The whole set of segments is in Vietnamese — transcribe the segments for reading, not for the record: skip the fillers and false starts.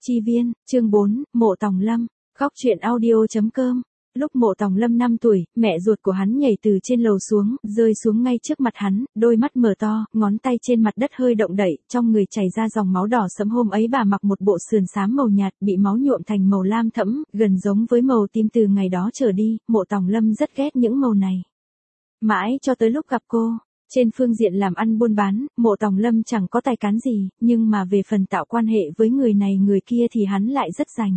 Chi viên, chương 4, Mộ Tòng Lâm, góc truyện audio.com. Lúc Mộ Tòng Lâm 5 tuổi, mẹ ruột của hắn nhảy từ trên lầu xuống, rơi xuống ngay trước mặt hắn, đôi mắt mở to, ngón tay trên mặt đất hơi động đậy, trong người chảy ra dòng máu đỏ sẫm. Hôm ấy bà mặc một bộ sườn xám màu nhạt, bị máu nhuộm thành màu lam thẫm, gần giống với màu tím. Từ ngày đó trở đi, Mộ Tòng Lâm rất ghét những màu này. Mãi cho tới lúc gặp cô. Trên phương diện làm ăn buôn bán, Mộ Tòng Lâm chẳng có tài cán gì, nhưng mà về phần tạo quan hệ với người này người kia thì hắn lại rất rành.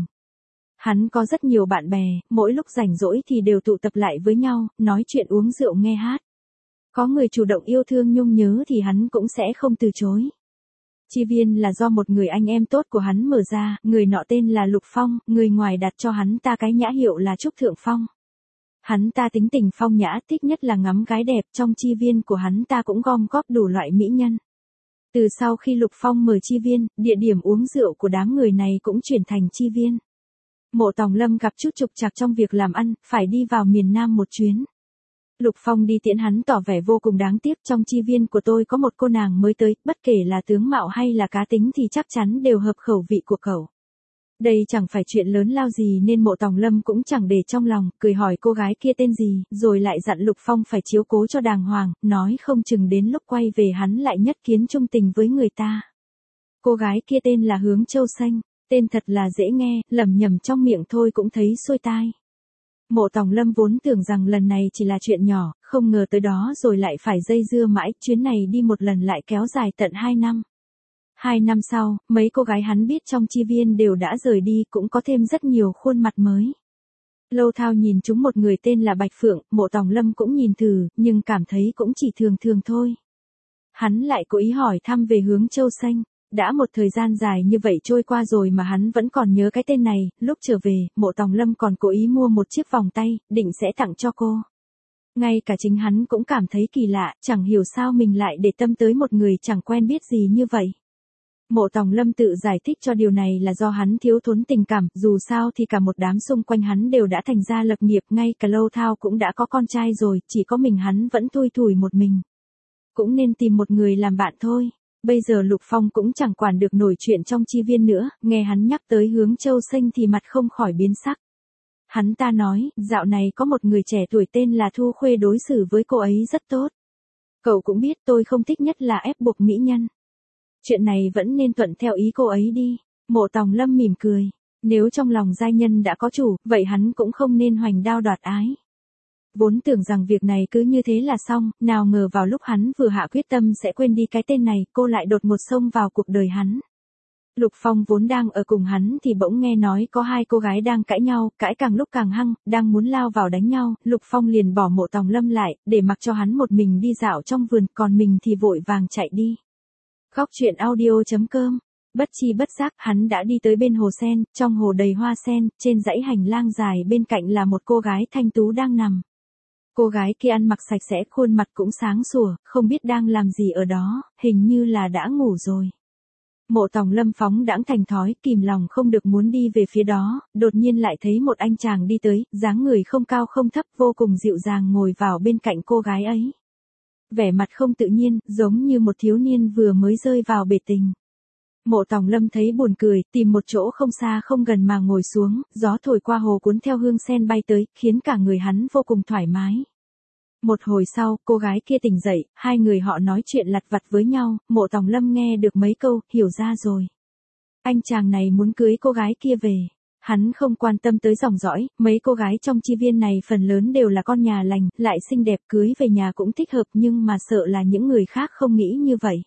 Hắn có rất nhiều bạn bè, mỗi lúc rảnh rỗi thì đều tụ tập lại với nhau, nói chuyện uống rượu nghe hát. Có người chủ động yêu thương nhung nhớ thì hắn cũng sẽ không từ chối. Chi viên là do một người anh em tốt của hắn mở ra, người nọ tên là Lục Phong, người ngoài đặt cho hắn ta cái nhã hiệu là Trúc Thượng Phong. Hắn ta tính tình phong nhã, thích nhất là ngắm gái đẹp, trong chi viên của hắn ta cũng gom góp đủ loại mỹ nhân. Từ sau khi Lục Phong mở chi viên, địa điểm uống rượu của đám người này cũng chuyển thành chi viên. Mộ Tòng Lâm gặp chút trục trặc trong việc làm ăn, phải đi vào miền Nam một chuyến. Lục Phong đi tiễn hắn tỏ vẻ vô cùng đáng tiếc, trong chi viên của tôi có một cô nàng mới tới, bất kể là tướng mạo hay là cá tính thì chắc chắn đều hợp khẩu vị của cậu. Đây chẳng phải chuyện lớn lao gì nên Mộ Tòng Lâm cũng chẳng để trong lòng, cười hỏi cô gái kia tên gì, rồi lại dặn Lục Phong phải chiếu cố cho đàng hoàng, nói không chừng đến lúc quay về hắn lại nhất kiến chung tình với người ta. Cô gái kia tên là Hướng Châu Xanh, tên thật là dễ nghe, lẩm nhẩm trong miệng thôi cũng thấy xuôi tai. Mộ Tòng Lâm vốn tưởng rằng lần này chỉ là chuyện nhỏ, không ngờ tới đó rồi lại phải dây dưa mãi, chuyến này đi một lần lại kéo dài tận 2 năm. 2 năm sau, mấy cô gái hắn biết trong chi viên đều đã rời đi, cũng có thêm rất nhiều khuôn mặt mới. Lâu Thao nhìn chúng một người tên là Bạch Phượng, Mộ Tòng Lâm cũng nhìn thử, nhưng cảm thấy cũng chỉ thường thường thôi. Hắn lại cố ý hỏi thăm về Hướng Châu Xanh. Đã một thời gian dài như vậy trôi qua rồi mà hắn vẫn còn nhớ cái tên này, lúc trở về, Mộ Tòng Lâm còn cố ý mua một chiếc vòng tay, định sẽ tặng cho cô. Ngay cả chính hắn cũng cảm thấy kỳ lạ, chẳng hiểu sao mình lại để tâm tới một người chẳng quen biết gì như vậy. Mộ Tòng Lâm tự giải thích cho điều này là do hắn thiếu thốn tình cảm, dù sao thì cả một đám xung quanh hắn đều đã thành ra lập nghiệp, ngay cả Lâu Thao cũng đã có con trai rồi, chỉ có mình hắn vẫn thui thủi một mình. Cũng nên tìm một người làm bạn thôi. Bây giờ Lục Phong cũng chẳng quản được nổi chuyện trong chi viên nữa, nghe hắn nhắc tới Hướng Châu Xanh thì mặt không khỏi biến sắc. Hắn ta nói, dạo này có một người trẻ tuổi tên là Thu Khuê đối xử với cô ấy rất tốt. Cậu cũng biết tôi không thích nhất là ép buộc mỹ nhân. Chuyện này vẫn nên thuận theo ý cô ấy đi. Mộ Tòng Lâm mỉm cười. Nếu trong lòng giai nhân đã có chủ, vậy hắn cũng không nên hoành đao đoạt ái. Vốn tưởng rằng việc này cứ như thế là xong, nào ngờ vào lúc hắn vừa hạ quyết tâm sẽ quên đi cái tên này, cô lại đột ngột xông vào cuộc đời hắn. Lục Phong vốn đang ở cùng hắn thì bỗng nghe nói có 2 cô gái đang cãi nhau, cãi càng lúc càng hăng, đang muốn lao vào đánh nhau, Lục Phong liền bỏ Mộ Tòng Lâm lại, để mặc cho hắn một mình đi dạo trong vườn, còn mình thì vội vàng chạy đi. Góc truyện audio.com. Bất chi bất giác, hắn đã đi tới bên hồ sen, trong hồ đầy hoa sen, trên dãy hành lang dài bên cạnh là một cô gái thanh tú đang nằm. Cô gái kia ăn mặc sạch sẽ, khuôn mặt cũng sáng sủa, không biết đang làm gì ở đó, hình như là đã ngủ rồi. Mộ Tòng Lâm phóng đãng thành thói, kìm lòng không được muốn đi về phía đó, đột nhiên lại thấy một anh chàng đi tới, dáng người không cao không thấp, vô cùng dịu dàng ngồi vào bên cạnh cô gái ấy. Vẻ mặt không tự nhiên, giống như một thiếu niên vừa mới rơi vào bể tình. Mộ Tòng Lâm thấy buồn cười, tìm một chỗ không xa không gần mà ngồi xuống, gió thổi qua hồ cuốn theo hương sen bay tới, khiến cả người hắn vô cùng thoải mái. Một hồi sau, cô gái kia tỉnh dậy, 2 người họ nói chuyện lặt vặt với nhau, Mộ Tòng Lâm nghe được mấy câu, hiểu ra rồi. Anh chàng này muốn cưới cô gái kia về. Hắn không quan tâm tới dòng dõi, mấy cô gái trong chi viên này phần lớn đều là con nhà lành, lại xinh đẹp, cưới về nhà cũng thích hợp, nhưng mà sợ là những người khác không nghĩ như vậy.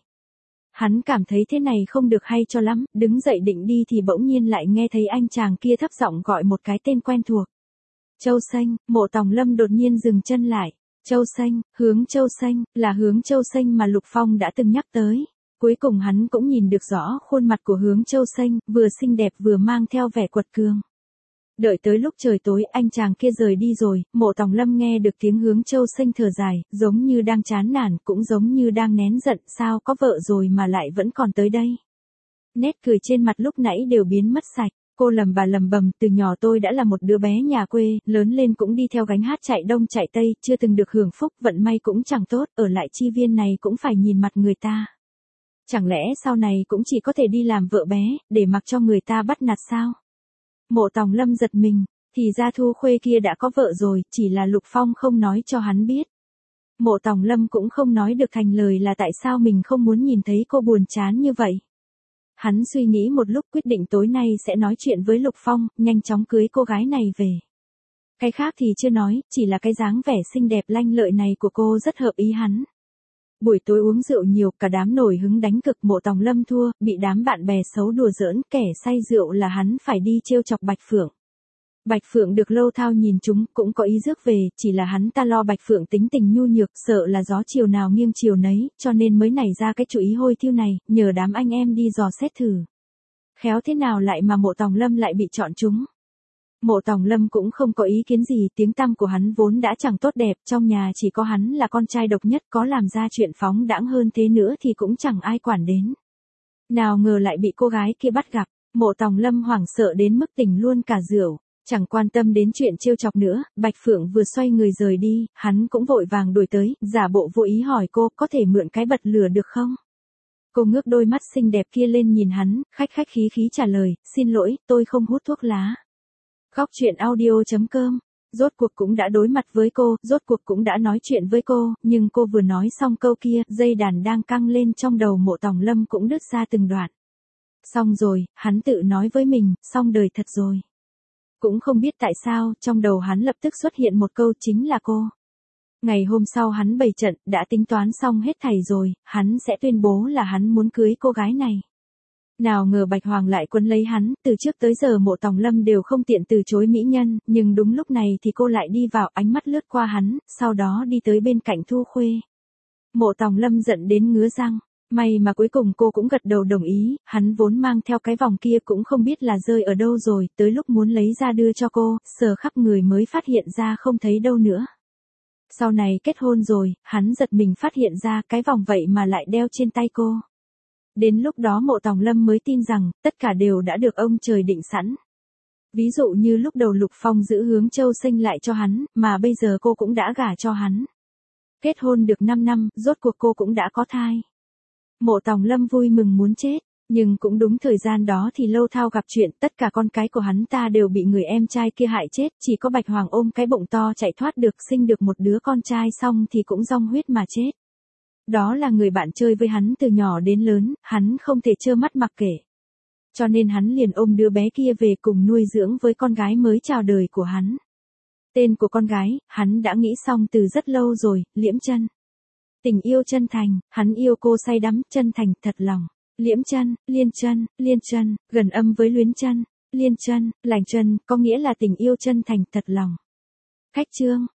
Hắn cảm thấy thế này không được hay cho lắm, đứng dậy định đi thì bỗng nhiên lại nghe thấy anh chàng kia thấp giọng gọi một cái tên quen thuộc. Châu Xanh. Mộ Tòng Lâm đột nhiên dừng chân lại. Châu Xanh, Hướng Châu Xanh, là Hướng Châu Xanh mà Lục Phong đã từng nhắc tới. Cuối cùng hắn cũng nhìn được rõ khuôn mặt của Hướng Châu Xanh, vừa xinh đẹp vừa mang theo vẻ quật cường. Đợi tới lúc trời tối, anh chàng kia rời đi rồi, Mộ Tòng Lâm nghe được tiếng Hướng Châu Xanh thở dài, giống như đang chán nản, cũng giống như đang nén giận, sao có vợ rồi mà lại vẫn còn tới đây. Nét cười trên mặt lúc nãy đều biến mất sạch, cô lầm bầm, từ nhỏ tôi đã là một đứa bé nhà quê, lớn lên cũng đi theo gánh hát chạy đông chạy tây, chưa từng được hưởng phúc, vận may cũng chẳng tốt, ở lại chi viên này cũng phải nhìn mặt người ta. Chẳng lẽ sau này cũng chỉ có thể đi làm vợ bé, để mặc cho người ta bắt nạt sao? Mộ Tòng Lâm giật mình, thì ra Thu Khuê kia đã có vợ rồi, chỉ là Lục Phong không nói cho hắn biết. Mộ Tòng Lâm cũng không nói được thành lời là tại sao mình không muốn nhìn thấy cô buồn chán như vậy. Hắn suy nghĩ một lúc quyết định tối nay sẽ nói chuyện với Lục Phong, nhanh chóng cưới cô gái này về. Cái khác thì chưa nói, chỉ là cái dáng vẻ xinh đẹp lanh lợi này của cô rất hợp ý hắn. Buổi tối uống rượu nhiều, cả đám nổi hứng đánh cực. Mộ Tòng Lâm thua, bị đám bạn bè xấu đùa giỡn, kẻ say rượu là hắn phải đi trêu chọc Bạch Phượng. Bạch Phượng được Lâu Thao nhìn chúng, cũng có ý rước về, chỉ là hắn ta lo Bạch Phượng tính tình nhu nhược, sợ là gió chiều nào nghiêng chiều nấy, cho nên mới nảy ra cái chủ ý hôi thiêu này, nhờ đám anh em đi dò xét thử. Khéo thế nào lại mà Mộ Tòng Lâm lại bị chọn chúng. Mộ Tòng Lâm cũng không có ý kiến gì, tiếng tăm của hắn vốn đã chẳng tốt đẹp, trong nhà chỉ có hắn là con trai độc nhất, có làm ra chuyện phóng đãng hơn thế nữa thì cũng chẳng ai quản đến. Nào ngờ lại bị cô gái kia bắt gặp, Mộ Tòng Lâm hoảng sợ đến mức tỉnh luôn cả rượu, chẳng quan tâm đến chuyện trêu chọc nữa. Bạch Phượng vừa xoay người rời đi, hắn cũng vội vàng đuổi tới, giả bộ vô ý hỏi cô có thể mượn cái bật lửa được không? Cô ngước đôi mắt xinh đẹp kia lên nhìn hắn, khách khách khí khí trả lời, xin lỗi, tôi không hút thuốc lá. Góc truyện audio.com. Rốt cuộc cũng đã đối mặt với cô, rốt cuộc cũng đã nói chuyện với cô, nhưng cô vừa nói xong câu kia, dây đàn đang căng lên trong đầu Mộ Tòng Lâm cũng đứt ra từng đoạn. Xong rồi, hắn tự nói với mình, xong đời thật rồi. Cũng không biết tại sao, trong đầu hắn lập tức xuất hiện một câu chính là cô. Ngày hôm sau hắn bày trận, đã tính toán xong hết thảy rồi, hắn sẽ tuyên bố là hắn muốn cưới cô gái này. Nào ngờ Bạch Hoàng lại quấn lấy hắn, từ trước tới giờ Mộ Tòng Lâm đều không tiện từ chối mỹ nhân, nhưng đúng lúc này thì cô lại đi vào, ánh mắt lướt qua hắn, sau đó đi tới bên cạnh Thu Khuê. Mộ Tòng Lâm giận đến ngứa răng, may mà cuối cùng cô cũng gật đầu đồng ý, hắn vốn mang theo cái vòng kia cũng không biết là rơi ở đâu rồi, tới lúc muốn lấy ra đưa cho cô, sờ khắp người mới phát hiện ra không thấy đâu nữa. Sau này kết hôn rồi, hắn giật mình phát hiện ra cái vòng vậy mà lại đeo trên tay cô. Đến lúc đó Mộ Tòng Lâm mới tin rằng, tất cả đều đã được ông trời định sẵn. Ví dụ như lúc đầu Lục Phong giữ Hướng Châu sinh lại cho hắn, mà bây giờ cô cũng đã gả cho hắn. Kết hôn được 5 năm, rốt cuộc cô cũng đã có thai. Mộ Tòng Lâm vui mừng muốn chết, nhưng cũng đúng thời gian đó thì Lâu Thao gặp chuyện, tất cả con cái của hắn ta đều bị người em trai kia hại chết, chỉ có Bạch Hoàng ôm cái bụng to chạy thoát được, sinh được một đứa con trai xong thì cũng rong huyết mà chết. Đó là người bạn chơi với hắn từ nhỏ đến lớn, hắn không thể trơ mắt mặc kệ. Cho nên hắn liền ôm đứa bé kia về cùng nuôi dưỡng với con gái mới chào đời của hắn. Tên của con gái, hắn đã nghĩ xong từ rất lâu rồi, Liễm Chân. Tình yêu chân thành, hắn yêu cô say đắm, chân thành, thật lòng. Liễm Chân, Liên Chân, gần âm với Luyến Chân, Liên Chân, Lành Chân, có nghĩa là tình yêu chân thành, thật lòng. Khách chương.